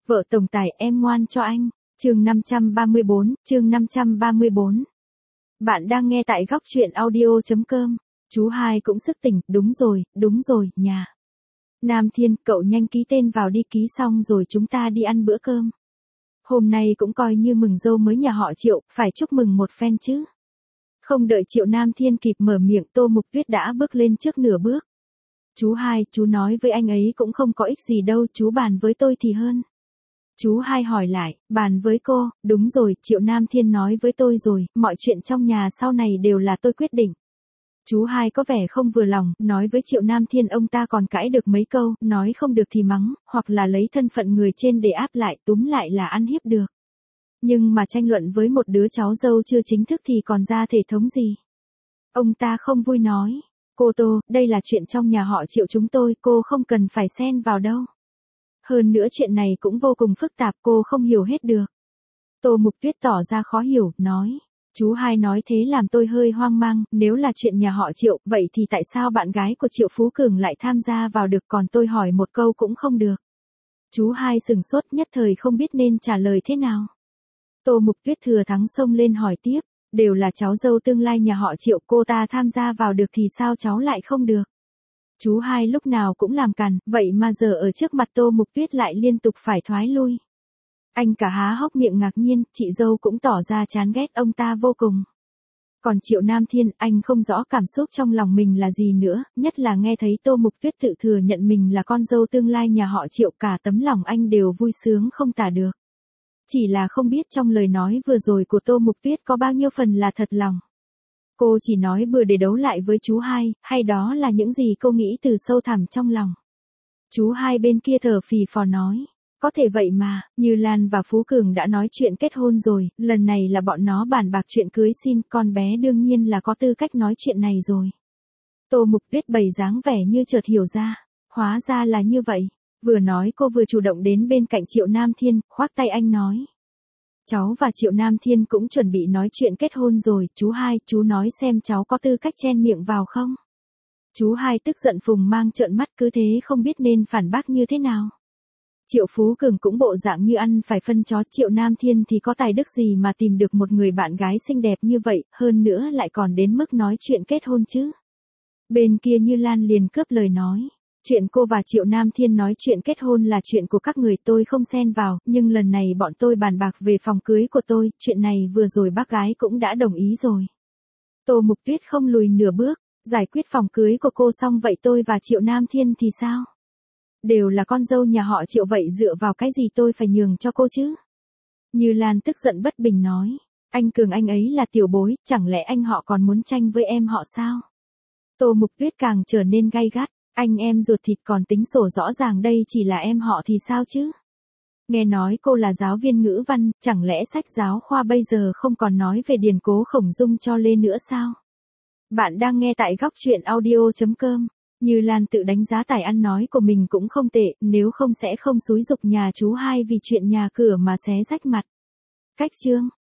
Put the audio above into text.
Vợ tổng tài em ngoan cho anh. Chương 534. Bạn đang nghe tại góc truyện audio.com. Chú hai cũng sức tỉnh, đúng rồi, nhà. Nam Thiên, cậu nhanh ký tên vào đi, ký xong rồi chúng ta đi ăn bữa cơm. Hôm nay cũng coi như mừng dâu mới nhà họ Triệu, phải chúc mừng một phen chứ. Không đợi Triệu Nam Thiên kịp mở miệng, Tô Mục Tuyết đã bước lên trước nửa bước. Chú hai, chú nói với anh ấy cũng không có ích gì đâu, chú bàn với tôi thì hơn. Chú hai hỏi lại, bàn với cô, đúng rồi, Triệu Nam Thiên nói với tôi rồi, mọi chuyện trong nhà sau này đều là tôi quyết định. Chú hai có vẻ không vừa lòng, nói với Triệu Nam Thiên ông ta còn cãi được mấy câu, nói không được thì mắng, hoặc là lấy thân phận người trên để áp lại, túm lại là ăn hiếp được. Nhưng mà tranh luận với một đứa cháu dâu chưa chính thức thì còn ra thể thống gì? Ông ta không vui nói, cô Tô, đây là chuyện trong nhà họ Triệu chúng tôi, cô không cần phải xen vào đâu. Hơn nữa chuyện này cũng vô cùng phức tạp, cô không hiểu hết được. Tô Mục Tuyết tỏ ra khó hiểu, nói. Chú hai nói thế làm tôi hơi hoang mang, nếu là chuyện nhà họ Triệu, vậy thì tại sao bạn gái của Triệu Phú Cường lại tham gia vào được, còn tôi hỏi một câu cũng không được. Chú hai sừng sốt, nhất thời không biết nên trả lời thế nào. Tô Mục Tuyết thừa thắng xông lên hỏi tiếp, đều là cháu dâu tương lai nhà họ Triệu, cô ta tham gia vào được thì sao cháu lại không được? Chú hai lúc nào cũng làm càn, vậy mà giờ ở trước mặt Tô Mục Tuyết lại liên tục phải thoái lui. Anh cả há hốc miệng ngạc nhiên, chị dâu cũng tỏ ra chán ghét ông ta vô cùng. Còn Triệu Nam Thiên, anh không rõ cảm xúc trong lòng mình là gì nữa, nhất là nghe thấy Tô Mục Tuyết tự thừa nhận mình là con dâu tương lai nhà họ Triệu, cả tấm lòng anh đều vui sướng không tả được. Chỉ là không biết trong lời nói vừa rồi của Tô Mục Tuyết có bao nhiêu phần là thật lòng. Cô chỉ nói bừa để đấu lại với chú hai, hay đó là những gì cô nghĩ từ sâu thẳm trong lòng. Chú hai bên kia thở phì phò nói, có thể vậy mà, Như Lan và Phú Cường đã nói chuyện kết hôn rồi, lần này là bọn nó bàn bạc chuyện cưới xin, con bé đương nhiên là có tư cách nói chuyện này rồi. Tô Mục Tuyết bày dáng vẻ như chợt hiểu ra, hóa ra là như vậy, vừa nói cô vừa chủ động đến bên cạnh Triệu Nam Thiên, khoác tay anh nói. Cháu và Triệu Nam Thiên cũng chuẩn bị nói chuyện kết hôn rồi, chú hai, chú nói xem cháu có tư cách chen miệng vào không? Chú hai tức giận phùng mang trợn mắt, cứ thế không biết nên phản bác như thế nào. Triệu Phú Cường cũng bộ dạng như ăn phải phân chó, Triệu Nam Thiên thì có tài đức gì mà tìm được một người bạn gái xinh đẹp như vậy, hơn nữa lại còn đến mức nói chuyện kết hôn chứ. Bên kia Như Lan liền cướp lời nói. Chuyện cô và Triệu Nam Thiên nói chuyện kết hôn là chuyện của các người, tôi không xen vào, nhưng lần này bọn tôi bàn bạc về phòng cưới của tôi, chuyện này vừa rồi bác gái cũng đã đồng ý rồi. Tô Mục Tuyết không lùi nửa bước, giải quyết phòng cưới của cô xong vậy tôi và Triệu Nam Thiên thì sao? Đều là con dâu nhà họ Triệu, vậy dựa vào cái gì tôi phải nhường cho cô chứ? Như Lan tức giận bất bình nói, anh Cường anh ấy là tiểu bối, chẳng lẽ anh họ còn muốn tranh với em họ sao? Tô Mục Tuyết càng trở nên gay gắt. Anh em ruột thịt còn tính sổ rõ ràng, đây chỉ là em họ thì sao chứ? Nghe nói cô là giáo viên ngữ văn, chẳng lẽ sách giáo khoa bây giờ không còn nói về điển cố Khổng Dung cho Lê nữa sao? Bạn đang nghe tại góc truyện audio.com. Như Lan tự đánh giá tài ăn nói của mình cũng không tệ, nếu không sẽ không xúi giục nhà chú hai vì chuyện nhà cửa mà xé rách mặt. Cách chương.